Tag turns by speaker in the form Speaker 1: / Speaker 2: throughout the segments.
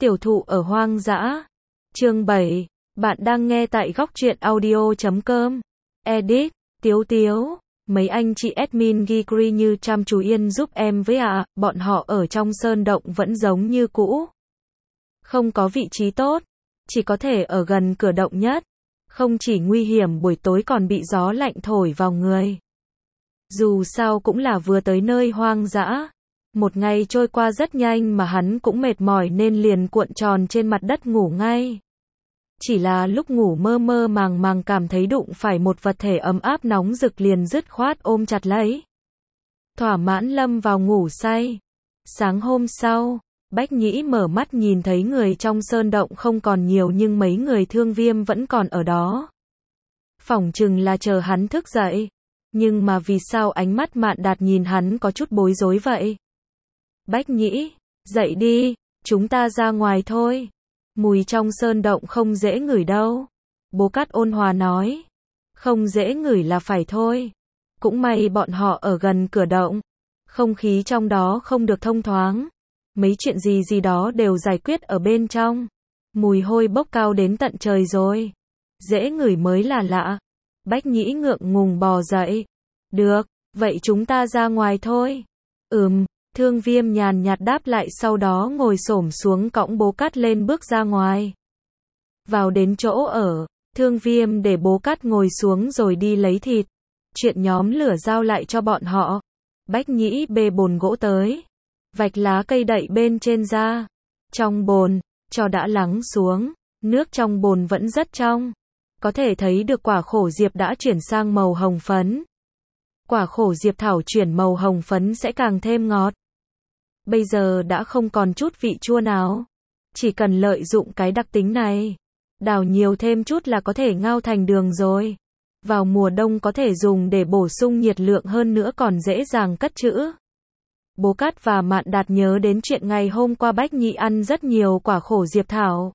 Speaker 1: Tiểu thụ ở hoang dã. Chương 7. Bạn đang nghe tại góc truyện audio.com. Edit, Tiếu Tiếu. Mấy anh chị admin ghi Gri như chăm chú yên giúp em với ạ, bọn họ ở trong sơn động vẫn giống như cũ. Không có vị trí tốt, chỉ có thể ở gần cửa động nhất. Không chỉ nguy hiểm buổi tối còn bị gió lạnh thổi vào người. Dù sao cũng là vừa tới nơi hoang dã. Một ngày trôi qua rất nhanh mà hắn cũng mệt mỏi nên liền cuộn tròn trên mặt đất ngủ ngay. Chỉ là lúc ngủ mơ mơ màng màng cảm thấy đụng phải một vật thể ấm áp nóng rực liền dứt khoát ôm chặt lấy. Thỏa mãn lâm vào ngủ say. Sáng hôm sau, Bách Nhĩ mở mắt nhìn thấy người trong sơn động không còn nhiều nhưng mấy người Thương Viêm vẫn còn ở đó. Phỏng chừng là chờ hắn thức dậy. Nhưng mà vì sao ánh mắt Mạn Đạt nhìn hắn có chút bối rối vậy? Bách Nhĩ, dậy đi, chúng ta ra ngoài thôi. Mùi trong sơn động không dễ ngửi đâu. Bố Cát ôn hòa nói. Không dễ ngửi là phải thôi. Cũng may bọn họ ở gần cửa động. Không khí trong đó không được thông thoáng. Mấy chuyện gì đó đều giải quyết ở bên trong. Mùi hôi bốc cao đến tận trời rồi. Dễ ngửi mới là lạ. Bách Nhĩ ngượng ngùng bò dậy. Được, vậy chúng ta ra ngoài thôi. Thương Viêm nhàn nhạt đáp lại sau đó ngồi xổm xuống cõng Bố Cát lên bước ra ngoài. Vào đến chỗ ở, Thương Viêm để Bố Cát ngồi xuống rồi đi lấy thịt. Chuyện nhóm lửa giao lại cho bọn họ. Bách Nhĩ bê bồn gỗ tới. Vạch lá cây đậy bên trên ra. Trong bồn, cho đã lắng xuống. Nước trong bồn vẫn rất trong. Có thể thấy được quả khổ diệp đã chuyển sang màu hồng phấn. Quả khổ diệp thảo chuyển màu hồng phấn sẽ càng thêm ngọt. Bây giờ đã không còn chút vị chua nào. Chỉ cần lợi dụng cái đặc tính này. Đào nhiều thêm chút là có thể ngao thành đường rồi. Vào mùa đông có thể dùng để bổ sung nhiệt lượng hơn nữa còn dễ dàng cất trữ. Bố Cát và Mạn Đạt nhớ đến chuyện ngày hôm qua Bách Nhĩ ăn rất nhiều quả khổ diệp thảo.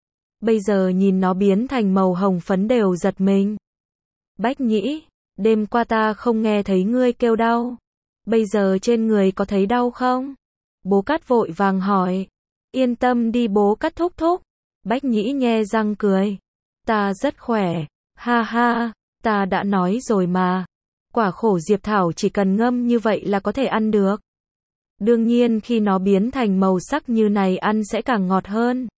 Speaker 1: Bây giờ nhìn nó biến thành màu hồng phấn đều giật mình. Bách Nhĩ, đêm qua ta không nghe thấy ngươi kêu đau. Bây giờ trên người có thấy đau không? Bố Cát vội vàng hỏi. Yên tâm đi Bố Cát thúc thúc. Bách Nhĩ nhe răng cười. Ta rất khỏe. Ha ha, ta đã nói rồi mà. Quả khổ diệp thảo chỉ cần ngâm như vậy là có thể ăn được. Đương nhiên khi nó biến thành màu sắc như này ăn sẽ càng ngọt hơn.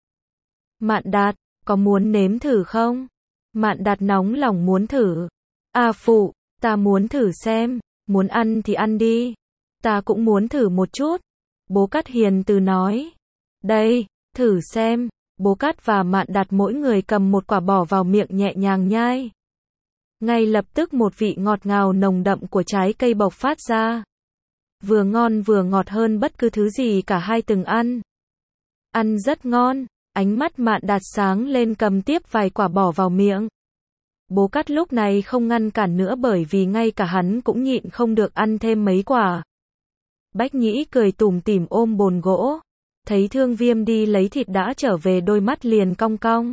Speaker 1: Mạn Đạt, có muốn nếm thử không? Mạn Đạt nóng lòng muốn thử. À phụ, ta muốn thử xem, muốn ăn thì ăn đi. Ta cũng muốn thử một chút. Bố Cát hiền từ nói. Đây, thử xem. Bố Cát và Mạn Đạt mỗi người cầm một quả bỏ vào miệng nhẹ nhàng nhai. Ngay lập tức một vị ngọt ngào nồng đậm của trái cây bộc phát ra. Vừa ngon vừa ngọt hơn bất cứ thứ gì cả hai từng ăn. Ăn rất ngon. Ánh mắt Mạn Đạt sáng lên cầm tiếp vài quả bỏ vào miệng. Bố Cát lúc này không ngăn cản nữa bởi vì ngay cả hắn cũng nhịn không được ăn thêm mấy quả. Bách Nhĩ cười tủm tỉm ôm bồn gỗ. Thấy Thương Viêm đi lấy thịt đã trở về đôi mắt liền cong cong.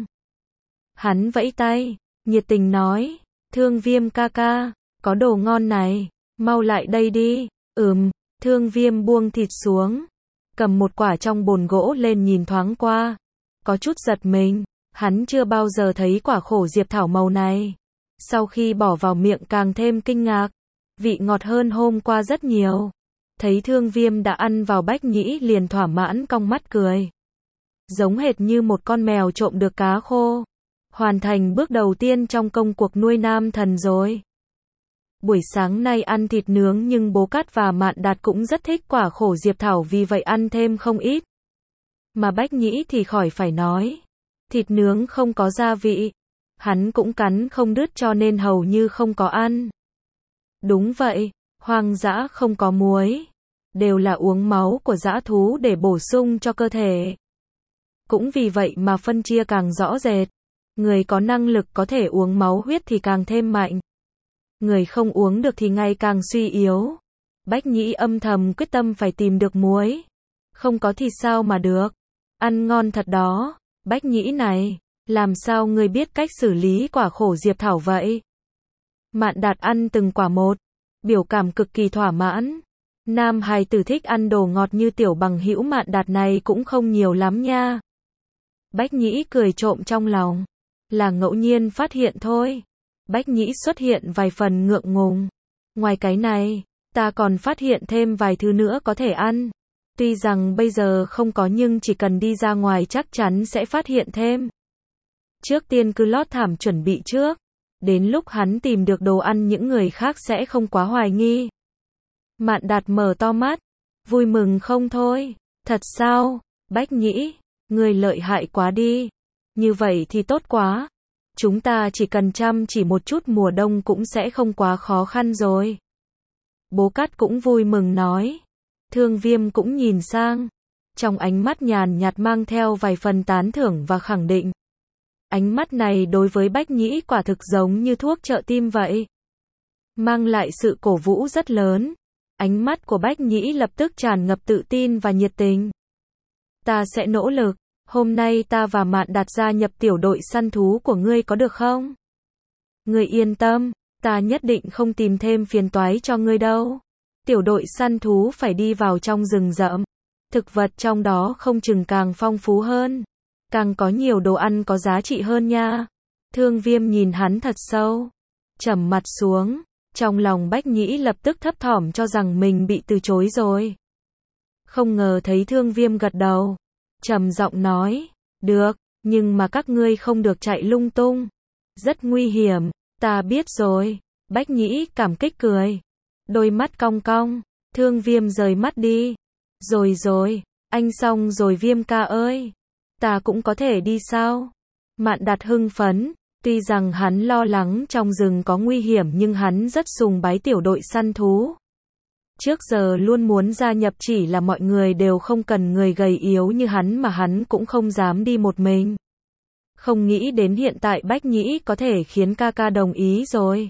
Speaker 1: Hắn vẫy tay, nhiệt tình nói. Thương Viêm ca ca, có đồ ngon này, mau lại đây đi. Thương Viêm buông thịt xuống. Cầm một quả trong bồn gỗ lên nhìn thoáng qua. Có chút giật mình, hắn chưa bao giờ thấy quả khổ diệp thảo màu này. Sau khi bỏ vào miệng càng thêm kinh ngạc. Vị ngọt hơn hôm qua rất nhiều. Thấy Thương Viêm đã ăn vào Bách Nhĩ liền thỏa mãn cong mắt cười. Giống hệt như một con mèo trộm được cá khô. Hoàn thành bước đầu tiên trong công cuộc nuôi nam thần rồi. Buổi sáng nay ăn thịt nướng nhưng Bố Cát và Mạn Đạt cũng rất thích quả khổ diệp thảo vì vậy ăn thêm không ít. Mà Bách Nhĩ thì khỏi phải nói. Thịt nướng không có gia vị. Hắn cũng cắn không đứt cho nên hầu như không có ăn. Đúng vậy, hoang dã không có muối. Đều là uống máu của dã thú để bổ sung cho cơ thể. Cũng vì vậy mà phân chia càng rõ rệt. Người có năng lực có thể uống máu huyết thì càng thêm mạnh. Người không uống được thì ngày càng suy yếu. Bách Nhĩ âm thầm quyết tâm phải tìm được muối. Không có thì sao mà được. Ăn ngon thật đó. Bách Nhĩ này, làm sao ngươi biết cách xử lý quả khổ diệp thảo vậy? Mạn Đạt ăn từng quả một. Biểu cảm cực kỳ thỏa mãn. Nam hài tử thích ăn đồ ngọt như tiểu bằng hữu Mạn Đạt này cũng không nhiều lắm nha. Bách Nhĩ cười trộm trong lòng. Là ngẫu nhiên phát hiện thôi. Bách Nhĩ xuất hiện vài phần ngượng ngùng. Ngoài cái này, ta còn phát hiện thêm vài thứ nữa có thể ăn. Tuy rằng bây giờ không có nhưng chỉ cần đi ra ngoài chắc chắn sẽ phát hiện thêm. Trước tiên cứ lót thảm chuẩn bị trước. Đến lúc hắn tìm được đồ ăn những người khác sẽ không quá hoài nghi. Mạn Đạt mở to mắt. Vui mừng không thôi. Thật sao? Bách Nhĩ, người lợi hại quá đi. Như vậy thì tốt quá. Chúng ta chỉ cần chăm chỉ một chút mùa đông cũng sẽ không quá khó khăn rồi. Bố Cát cũng vui mừng nói. Thương Viêm cũng nhìn sang. Trong ánh mắt nhàn nhạt mang theo vài phần tán thưởng và khẳng định. Ánh mắt này đối với Bách Nhĩ quả thực giống như thuốc trợ tim vậy. Mang lại sự cổ vũ rất lớn. Ánh mắt của Bách Nhĩ lập tức tràn ngập tự tin và nhiệt tình. Ta sẽ nỗ lực. Hôm nay ta và Mạn Đạt gia nhập tiểu đội săn thú của ngươi có được không? Ngươi yên tâm, ta nhất định không tìm thêm phiền toái cho ngươi đâu. Tiểu đội săn thú phải đi vào trong rừng rậm. Thực vật trong đó không chừng càng phong phú hơn. Càng có nhiều đồ ăn có giá trị hơn nha. Thương Viêm nhìn hắn thật sâu. Trầm mặt xuống. Trong lòng Bách Nhĩ lập tức thấp thỏm cho rằng mình bị từ chối rồi. Không ngờ thấy Thương Viêm gật đầu. Trầm giọng nói. Được, nhưng mà các ngươi không được chạy lung tung. Rất nguy hiểm, ta biết rồi. Bách Nhĩ cảm kích cười. Đôi mắt cong cong. Thương Viêm rời mắt đi. Rồi, anh xong rồi Viêm ca ơi. Ta cũng có thể đi sao? Mạn Đạt hưng phấn. Tuy rằng hắn lo lắng trong rừng có nguy hiểm nhưng hắn rất sùng bái tiểu đội săn thú. Trước giờ luôn muốn gia nhập chỉ là mọi người đều không cần người gầy yếu như hắn mà hắn cũng không dám đi một mình. Không nghĩ đến hiện tại Bách Nhĩ có thể khiến ca ca đồng ý rồi.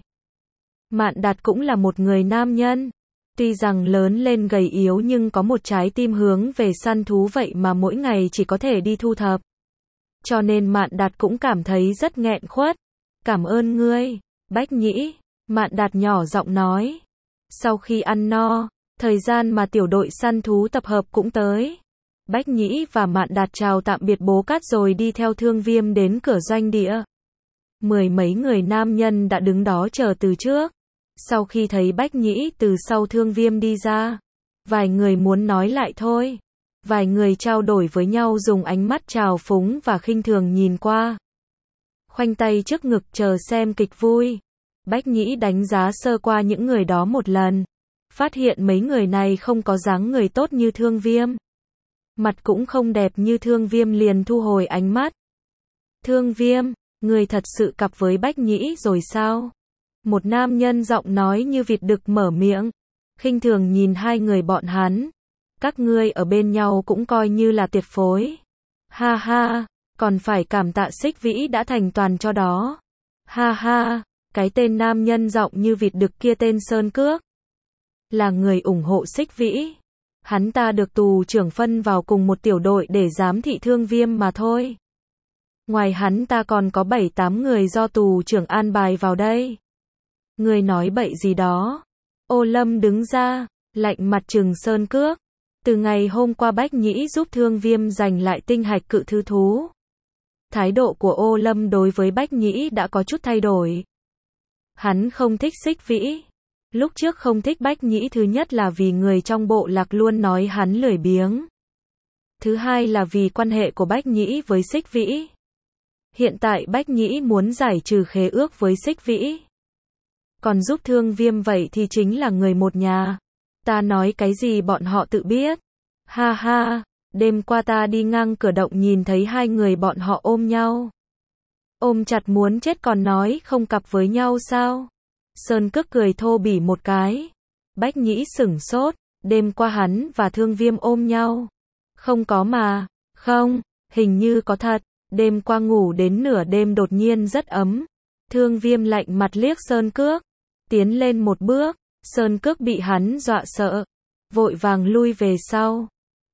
Speaker 1: Mạn Đạt cũng là một người nam nhân. Tuy rằng lớn lên gầy yếu nhưng có một trái tim hướng về săn thú vậy mà mỗi ngày chỉ có thể đi thu thập. Cho nên Mạn Đạt cũng cảm thấy rất nghẹn khuất. Cảm ơn ngươi, Bách Nhĩ. Mạn Đạt nhỏ giọng nói. Sau khi ăn no, thời gian mà tiểu đội săn thú tập hợp cũng tới. Bách Nhĩ và Mạn Đạt chào tạm biệt Bố Cát rồi đi theo Thương Viêm đến cửa doanh địa. Mười mấy người nam nhân đã đứng đó chờ từ trước. Sau khi thấy Bách Nhĩ từ sau Thương Viêm đi ra, vài người muốn nói lại thôi. Vài người trao đổi với nhau dùng ánh mắt trào phúng và khinh thường nhìn qua. Khoanh tay trước ngực chờ xem kịch vui. Bách Nhĩ đánh giá sơ qua những người đó một lần. Phát hiện mấy người này không có dáng người tốt như Thương Viêm. Mặt cũng không đẹp như Thương Viêm liền thu hồi ánh mắt. Thương Viêm, người thật sự cặp với Bách Nhĩ rồi sao? Một nam nhân giọng nói như vịt đực mở miệng. Khinh thường nhìn hai người bọn hắn. Các ngươi ở bên nhau cũng coi như là tuyệt phối. Ha ha, còn phải cảm tạ Xích Vĩ đã thành toàn cho đó. Ha ha, cái tên nam nhân giọng như vịt đực kia tên Sơn Cước. Là người ủng hộ Xích Vĩ. Hắn ta được tù trưởng phân vào cùng một tiểu đội để giám thị Thương Viêm mà thôi. Ngoài hắn ta còn có 7-8 người do tù trưởng an bài vào đây. Người nói bậy gì đó. Ô Lâm đứng ra, lạnh mặt trừng Sơn Cước. Từ ngày hôm qua Bách Nhĩ giúp Thương Viêm giành lại tinh hạch cự thư thú. Thái độ của Ô Lâm đối với Bách Nhĩ đã có chút thay đổi. Hắn không thích Xích Vĩ. Lúc trước không thích Bách Nhĩ thứ nhất là vì người trong bộ lạc luôn nói hắn lười biếng. Thứ hai là vì quan hệ của Bách Nhĩ với Xích Vĩ. Hiện tại Bách Nhĩ muốn giải trừ khế ước với Xích Vĩ. Còn giúp Thương Viêm vậy thì chính là người một nhà. Ta nói cái gì bọn họ tự biết. Ha ha, đêm qua ta đi ngang cửa động nhìn thấy hai người bọn họ ôm nhau. Ôm chặt muốn chết còn nói không cặp với nhau sao? Sơn Cước cười thô bỉ một cái. Bách Nhĩ sửng sốt, đêm qua hắn và Thương Viêm ôm nhau. Không có mà, không, hình như có thật, đêm qua ngủ đến nửa đêm đột nhiên rất ấm. Thương Viêm lạnh mặt liếc Sơn Cước, tiến lên một bước, Sơn Cước bị hắn dọa sợ, vội vàng lui về sau.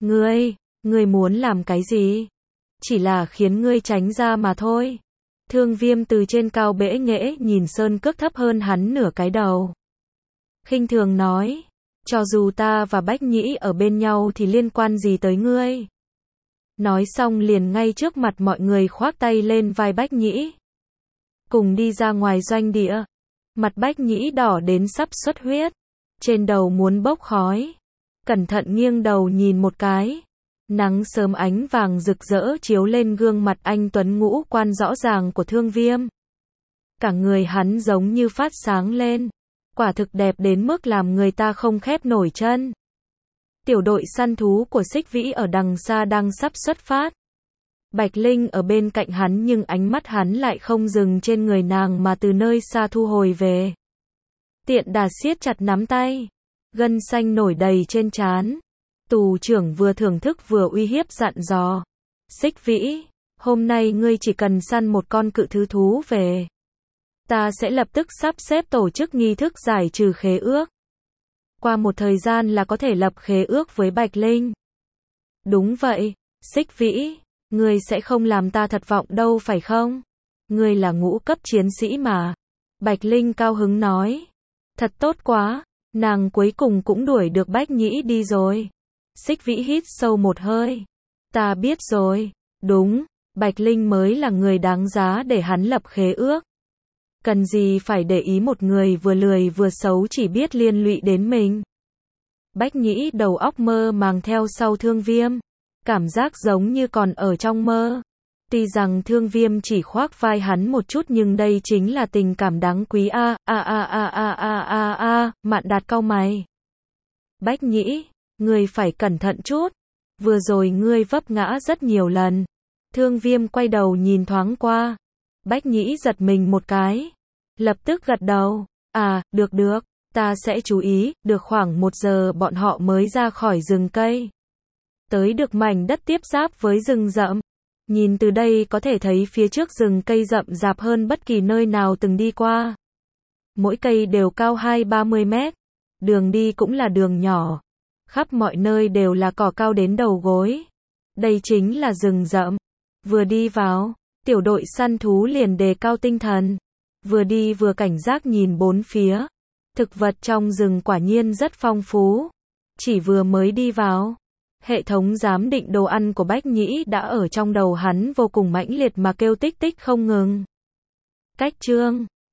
Speaker 1: Ngươi muốn làm cái gì? Chỉ là khiến ngươi tránh ra mà thôi. Thương Viêm từ trên cao bẽ nghễ nhìn Sơn Cước thấp hơn hắn nửa cái đầu. Khinh thường nói, cho dù ta và Bách Nhĩ ở bên nhau thì liên quan gì tới ngươi? Nói xong liền ngay trước mặt mọi người khoác tay lên vai Bách Nhĩ. Cùng đi ra ngoài doanh địa. Mặt Bách Nhĩ đỏ đến sắp xuất huyết. Trên đầu muốn bốc khói. Cẩn thận nghiêng đầu nhìn một cái. Nắng sớm ánh vàng rực rỡ chiếu lên gương mặt anh tuấn ngũ quan rõ ràng của Thương Viêm. Cả người hắn giống như phát sáng lên. Quả thực đẹp đến mức làm người ta không khép nổi chân. Tiểu đội săn thú của Xích Vĩ ở đằng xa đang sắp xuất phát. Bạch Linh ở bên cạnh hắn nhưng ánh mắt hắn lại không dừng trên người nàng mà từ nơi xa thu hồi về. Tiện đà siết chặt nắm tay. Gân xanh nổi đầy trên trán. Tù trưởng vừa thưởng thức vừa uy hiếp dặn dò. Xích Vĩ, hôm nay ngươi chỉ cần săn một con cự thứ thú về. Ta sẽ lập tức sắp xếp tổ chức nghi thức giải trừ khế ước. Qua một thời gian là có thể lập khế ước với Bạch Linh. Đúng vậy, Xích Vĩ, ngươi sẽ không làm ta thất vọng đâu phải không? Ngươi là ngũ cấp chiến sĩ mà. Bạch Linh cao hứng nói. Thật tốt quá, nàng cuối cùng cũng đuổi được Bách Nhĩ đi rồi. Xích Vĩ hít sâu một hơi. Ta biết rồi, đúng, Bạch Linh mới là người đáng giá để hắn lập khế ước. Cần gì phải để ý một người vừa lười vừa xấu chỉ biết liên lụy đến mình. Bách Nhĩ đầu óc mơ màng theo sau Thương Viêm. Cảm giác giống như còn ở trong mơ. Tuy rằng Thương Viêm chỉ khoác vai hắn một chút nhưng đây chính là tình cảm đáng quý Mạn Đạt cau mày. Bách Nhĩ, ngươi phải cẩn thận chút. Vừa rồi ngươi vấp ngã rất nhiều lần. Thương Viêm quay đầu nhìn thoáng qua. Bách Nhĩ giật mình một cái. Lập tức gật đầu. Được, ta sẽ chú ý. Được khoảng 1 giờ bọn họ mới ra khỏi rừng cây. Tới được mảnh đất tiếp giáp với rừng rậm. Nhìn từ đây có thể thấy phía trước rừng cây rậm rạp hơn bất kỳ nơi nào từng đi qua. Mỗi cây đều cao 20-30 mét. Đường đi cũng là đường nhỏ. Khắp mọi nơi đều là cỏ cao đến đầu gối. Đây chính là rừng rậm. Vừa đi vào, tiểu đội săn thú liền đề cao tinh thần. Vừa đi vừa cảnh giác nhìn bốn phía. Thực vật trong rừng quả nhiên rất phong phú. Chỉ vừa mới đi vào, hệ thống giám định đồ ăn của Bách Nhĩ đã ở trong đầu hắn vô cùng mãnh liệt mà kêu tích tích không ngừng. Cách chương